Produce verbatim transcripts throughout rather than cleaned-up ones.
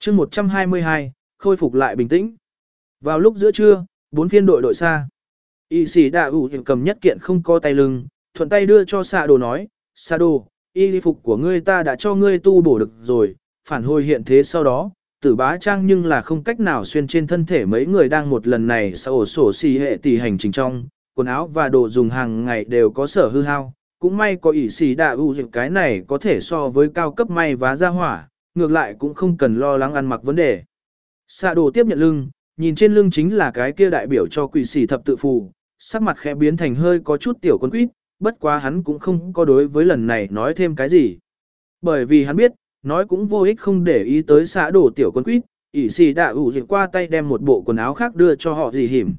chương một trăm hai mươi hai, khôi phục lại bình tĩnh. Vào lúc giữa trưa, bốn phiên đội đội xa. Y sĩ đạ ủ cầm nhất kiện không có tay lưng, thuận tay đưa cho xạ đồ nói, xạ đồ, y phục của ngươi ta đã cho ngươi tu bổ được rồi, phản hồi hiện thế sau đó, tử bá trang nhưng là không cách nào xuyên trên thân thể mấy người đang một lần này sau ổ sổ xì hệ tỷ hành trình trong, quần áo và đồ dùng hàng ngày đều có sở hư hao, cũng may có ỷ xì đạ ủ cái này có thể so với cao cấp may vá ra hỏa, ngược lại cũng không cần lo lắng ăn mặc vấn đề. Xạ đồ tiếp nhận lưng, nhìn trên lưng chính là cái kia đại biểu cho quỷ xì thập tự phù, sắc mặt khẽ biến thành hơi có chút tiểu quân quýt, bất quá hắn cũng không có đối với lần này nói thêm cái gì. Bởi vì hắn biết, nói cũng vô ích không để ý tới xạ đồ tiểu quân quýt, ỷ xì đạ ủ dịch qua tay đem một bộ quần áo khác đưa cho họ gì hiểm.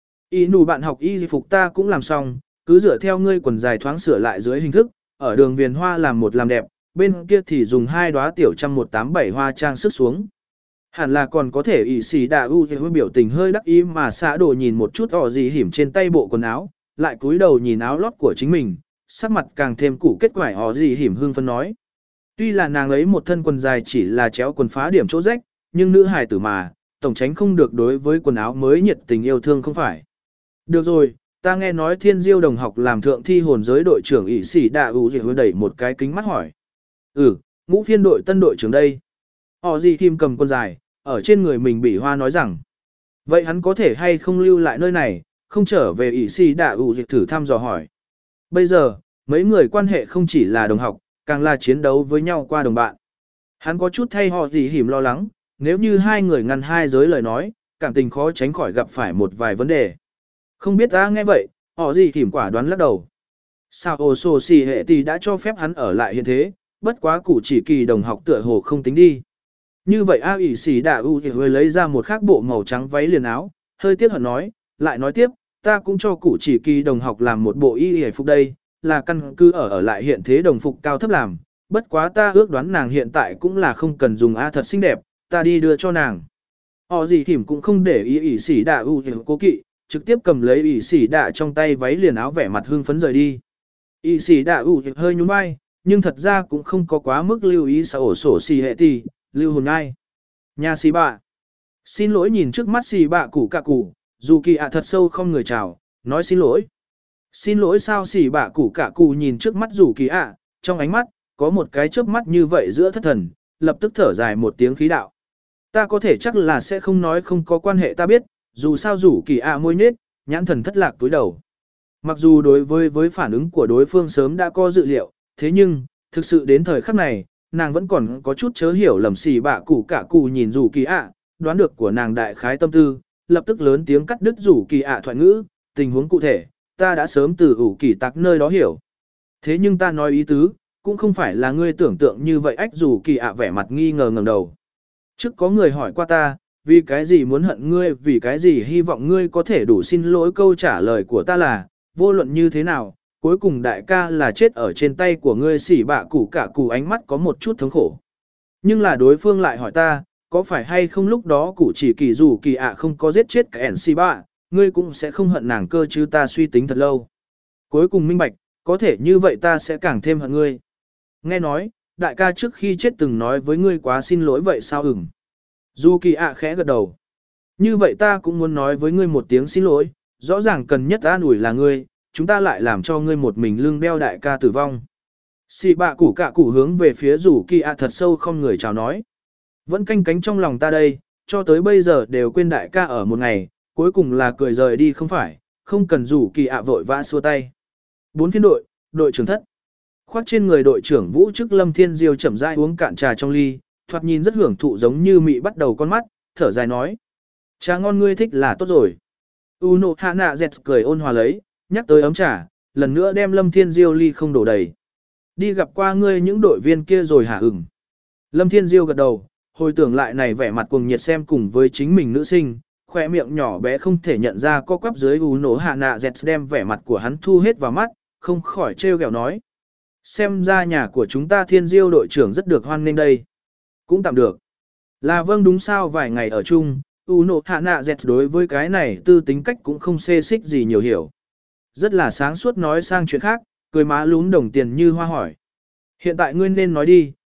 Y nù bạn học y phục ta cũng làm xong, cứ dựa theo ngươi quần dài thoáng sửa lại dưới hình thức, ở đường viền hoa làm một làm đẹp, bên kia thì dùng hai đóa tiểu trăm một tám bảy hoa trang sức xuống. Hẳn là còn có thể ỷ xì đạ ủ dịch biểu tình hơi đắc ý mà xạ đồ nhìn một chút họ gì hiểm trên tay bộ quần áo, lại cúi đầu nhìn áo lót của chính mình, sắc mặt càng thêm củ kết quải họ gì hiểm hương phân nói. Tuy là nàng ấy một thân quần dài chỉ là chéo quần phá điểm chỗ rách, nhưng nữ hài tử mà, tổng tránh không được đối với quần áo mới nhiệt tình yêu thương không phải. Được rồi, ta nghe nói thiên diêu đồng học làm thượng thi hồn giới đội trưởng ỷ sĩ đạ ủ dịch đẩy một cái kính mắt hỏi. Ừ, ngũ phiên đội tân đội trưởng đây. Họ gì kim cầm quần dài, ở trên người mình bị hoa nói rằng. Vậy hắn có thể hay không lưu lại nơi này, không trở về ỷ sĩ đạ ủ dịch thử thăm dò hỏi. Bây giờ, mấy người quan hệ không chỉ là đồng học, càng là chiến đấu với nhau qua đồng bạn. Hắn có chút thay họ gì hiểm lo lắng, nếu như hai người ngăn hai giới lời nói, cảm tình khó tránh khỏi gặp phải một vài vấn đề. Không biết ta nghe vậy, họ gì hiểm quả đoán lắc đầu. Sao ồ sổ xì hệ thì đã cho phép hắn ở lại hiện thế, bất quá cụ chỉ kỳ đồng học tựa hồ không tính đi. Như vậy A ỷ xì đạ ủ thì hơi lấy ra một khác bộ màu trắng váy liền áo, hơi tiếc hận nói, lại nói tiếp, ta cũng cho cụ chỉ kỳ đồng học làm một bộ y hề phục đây, là căn cứ ở ở lại hiện thế đồng phục cao thấp làm, bất quá ta ước đoán nàng hiện tại cũng là không cần dùng A thật xinh đẹp, ta đi đưa cho nàng. Họ gì thỉm cũng không để ý ỷ xỉ đạ ưu cố kỵ, trực tiếp cầm lấy ỷ xỉ đạ trong tay váy liền áo vẻ mặt hưng phấn rời đi. ỷ xỉ đạ ưu hơi nhún vai, nhưng thật ra cũng không có quá mức lưu ý sao ổ sổ xì hệ tì, lưu hồn ai. Nhà xì bạ. Xin lỗi nhìn trước mắt xì bạ củ cạ củ, dù kỳ ạ thật sâu không người chào, nói xin lỗi. Xin lỗi sao xỉ bạ củ cả cụ nhìn trước mắt rủ kỳ ạ, trong ánh mắt, có một cái chớp mắt như vậy giữa thất thần, lập tức thở dài một tiếng khí đạo. Ta có thể chắc là sẽ không nói không có quan hệ ta biết, dù sao rủ kỳ ạ môi nết, nhãn thần thất lạc túi đầu. Mặc dù đối với với phản ứng của đối phương sớm đã có dự liệu, thế nhưng, thực sự đến thời khắc này, nàng vẫn còn có chút chớ hiểu lầm xỉ bạ củ cả cụ nhìn rủ kỳ ạ, đoán được của nàng đại khái tâm tư, lập tức lớn tiếng cắt đứt rủ kỳ ạ thoại ngữ, tình huống cụ thể. Ta đã sớm từ ủ kỳ tắc nơi đó hiểu. Thế nhưng ta nói ý tứ, cũng không phải là ngươi tưởng tượng như vậy ách dù kỳ ạ vẻ mặt nghi ngờ ngẩng đầu. Trước có người hỏi qua ta, vì cái gì muốn hận ngươi, vì cái gì hy vọng ngươi có thể đủ xin lỗi, câu trả lời của ta là, vô luận như thế nào, cuối cùng đại ca là chết ở trên tay của ngươi xỉ bạ củ cả củ ánh mắt có một chút thống khổ. Nhưng là đối phương lại hỏi ta, có phải hay không lúc đó cụ chỉ kỳ dù kỳ ạ không có giết chết cả ẻn xỉ bạ, ngươi cũng sẽ không hận nàng cơ chứ ta suy tính thật lâu. Cuối cùng minh bạch, có thể như vậy ta sẽ càng thêm hận ngươi. Nghe nói, đại ca trước khi chết từng nói với ngươi quá xin lỗi vậy sao ửng. Du kỳ ạ khẽ gật đầu. Như vậy ta cũng muốn nói với ngươi một tiếng xin lỗi, rõ ràng cần nhất an ủi là ngươi, chúng ta lại làm cho ngươi một mình lưng beo đại ca tử vong. Xì bạ củ cạ củ hướng về phía rủ kỳ ạ thật sâu không người chào nói. Vẫn canh cánh trong lòng ta đây, cho tới bây giờ đều quên đại ca ở một ngày, cuối cùng là cười rời đi không phải, không cần rủ kỳ ạ vội vã xua tay. Bốn phiên đội, đội trưởng thất. Khoác trên người đội trưởng Vũ Chức Lâm Thiên Diêu chậm rãi uống cạn trà trong ly, thoạt nhìn rất hưởng thụ giống như mị bắt đầu con mắt, thở dài nói. Trà ngon ngươi thích là tốt rồi. Uno Hana Z cười ôn hòa lấy, nhắc tới ấm trà, lần nữa đem Lâm Thiên Diêu ly không đổ đầy. Đi gặp qua ngươi những đội viên kia rồi hả ửng. Lâm Thiên Diêu gật đầu, hồi tưởng lại này vẻ mặt cuồng nhiệt xem cùng với chính mình nữ sinh, khoe miệng nhỏ bé không thể nhận ra co quắp dưới Uno Hana Z đem vẻ mặt của hắn thu hết vào mắt, không khỏi trêu ghẹo nói. Xem ra nhà của chúng ta Thiên Diêu đội trưởng rất được hoan nghênh đây. Cũng tạm được. Là vâng đúng sao vài ngày ở chung, Uno Hana Z đối với cái này tư tính cách cũng không xê xích gì nhiều hiểu. Rất là sáng suốt nói sang chuyện khác, cười má lún đồng tiền như hoa hỏi. Hiện tại ngươi nên nói đi,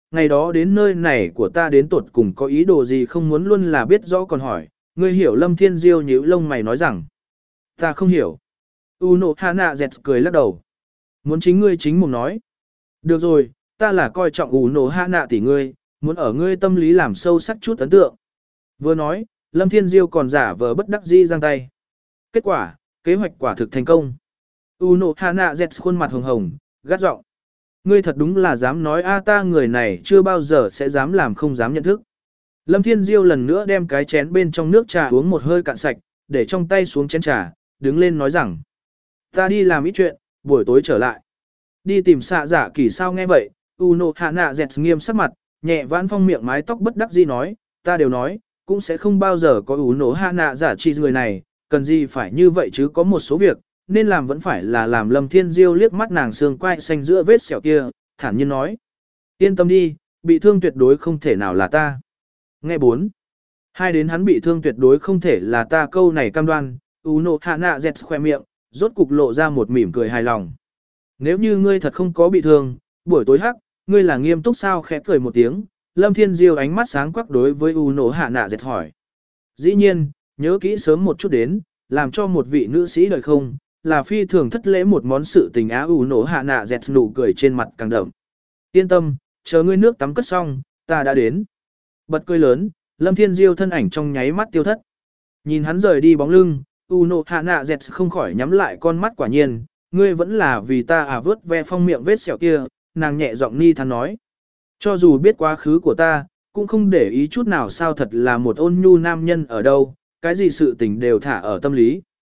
ngày đó đến nơi này của ta đến tột cùng có ý đồ gì không muốn luôn là biết rõ còn hỏi, ngươi hiểu Lâm Thiên Diêu nhíu lông mày nói rằng, ta không hiểu. Uno Hana dẹt cười lắc đầu. Muốn chính ngươi chính mồm nói. Được rồi, ta là coi trọng Uno Hana tỷ ngươi, muốn ở ngươi tâm lý làm sâu sắc chút ấn tượng. Vừa nói, Lâm Thiên Diêu còn giả vờ bất đắc dĩ giang tay. Kết quả, kế hoạch quả thực thành công. Uno Hana dẹt khuôn mặt hồng hồng, gắt giọng. Ngươi thật đúng là dám nói a ta người này chưa bao giờ sẽ dám làm không dám nhận thức. Lâm Thiên Diêu lần nữa đem cái chén bên trong nước trà uống một hơi cạn sạch, để trong tay xuống chén trà, đứng lên nói rằng. Ta đi làm ít chuyện, buổi tối trở lại. Đi tìm xạ giả kỳ sao nghe vậy, Uno Hana dẹt nghiêm sắc mặt, nhẹ vãn phong miệng mái tóc bất đắc dĩ nói, ta đều nói, cũng sẽ không bao giờ có Uno Hana giả chi người này, cần gì phải như vậy chứ có một số việc, nên làm vẫn phải là làm. Lâm Thiên Diêu liếc mắt nàng xương quai xanh giữa vết sẹo kia, thản nhiên nói. Yên tâm đi, bị thương tuyệt đối không thể nào là ta. Nghe bốn. Hai đến hắn bị thương tuyệt đối không thể là ta câu này cam đoan, Uno Hana dẹt khoe miệng, rốt cục lộ ra một mỉm cười hài lòng. Nếu như ngươi thật không có bị thương, buổi tối hắc, ngươi là nghiêm túc sao khẽ cười một tiếng, Lâm Thiên Diêu ánh mắt sáng quắc đối với Uno Hana dẹt hỏi. Dĩ nhiên, nhớ kỹ sớm một chút đến, làm cho một vị nữ sĩ đời không, là phi thường thất lễ một món sự tình á. Uno Hana dẹt nụ cười trên mặt càng đậm. Yên tâm, chờ ngươi nước tắm cất xong, ta đã đến. Bật cười lớn, Lâm Thiên Diêu thân ảnh trong nháy mắt tiêu thất. Nhìn hắn rời đi bóng lưng, Uno Hana dẹt không khỏi nhắm lại con mắt quả nhiên, ngươi vẫn là vì ta à vớt ve phong miệng vết sẹo kia, nàng nhẹ giọng ni thắn nói. Cho dù biết quá khứ của ta, cũng không để ý chút nào sao thật là một ôn nhu nam nhân ở đâu, cái gì sự tình đều thả ở tâm lý.